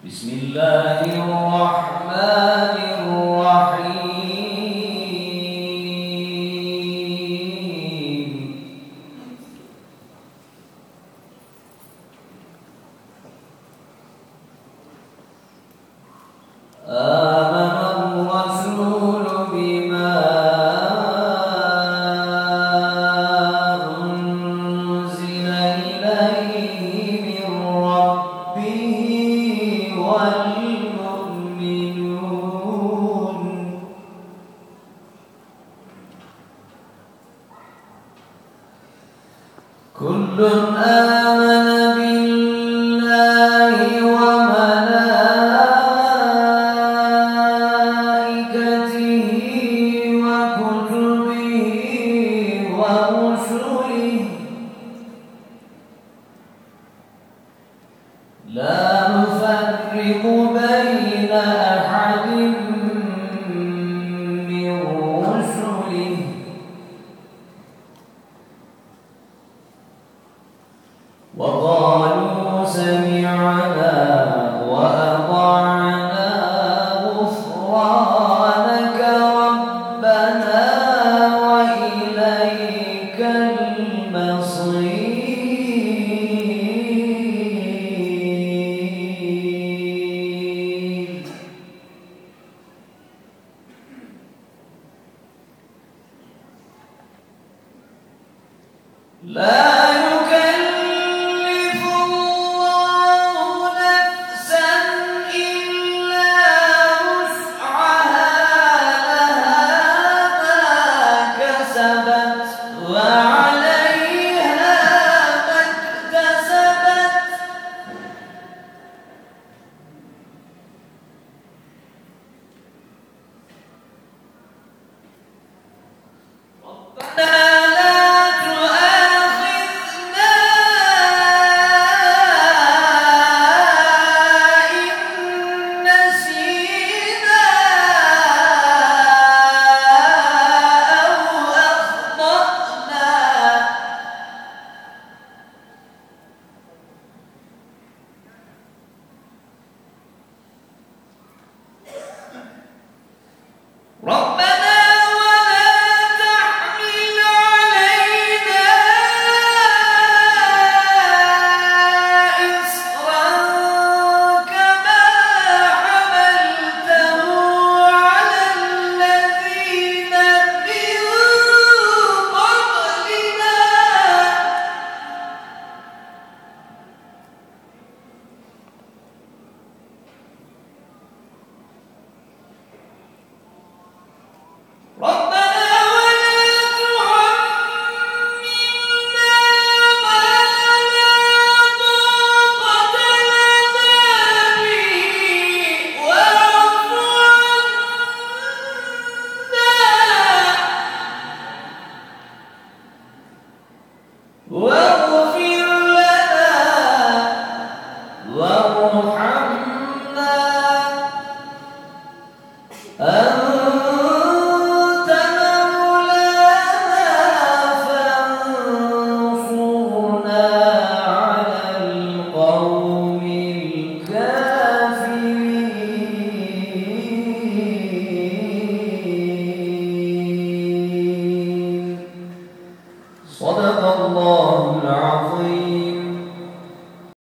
بسم الله الرحمن الرحيم. آمن الرسول بما أنزل إليه من ربه والمؤمنون كل آمن بالله وملائكته وكتبه ورسله لا نفرق بين أحد من رسله وقالوا سمعنا وأطعنا غفرانك ربنا وإليك المصير. لا يكلف الله نفسا إلا وسعها لها ما كسبت وعليها ما اكتسبت ربنا ربنا ولا تحمل علينا إصرا كما حملته على الذين من قبلنا ربنا ولا تحملنا ما لا طاقة لنا به واعف عنا واغفر لنا وارحمنا أنت مولانا فانصرنا على القوم الكافرين. صدق الله العظيم.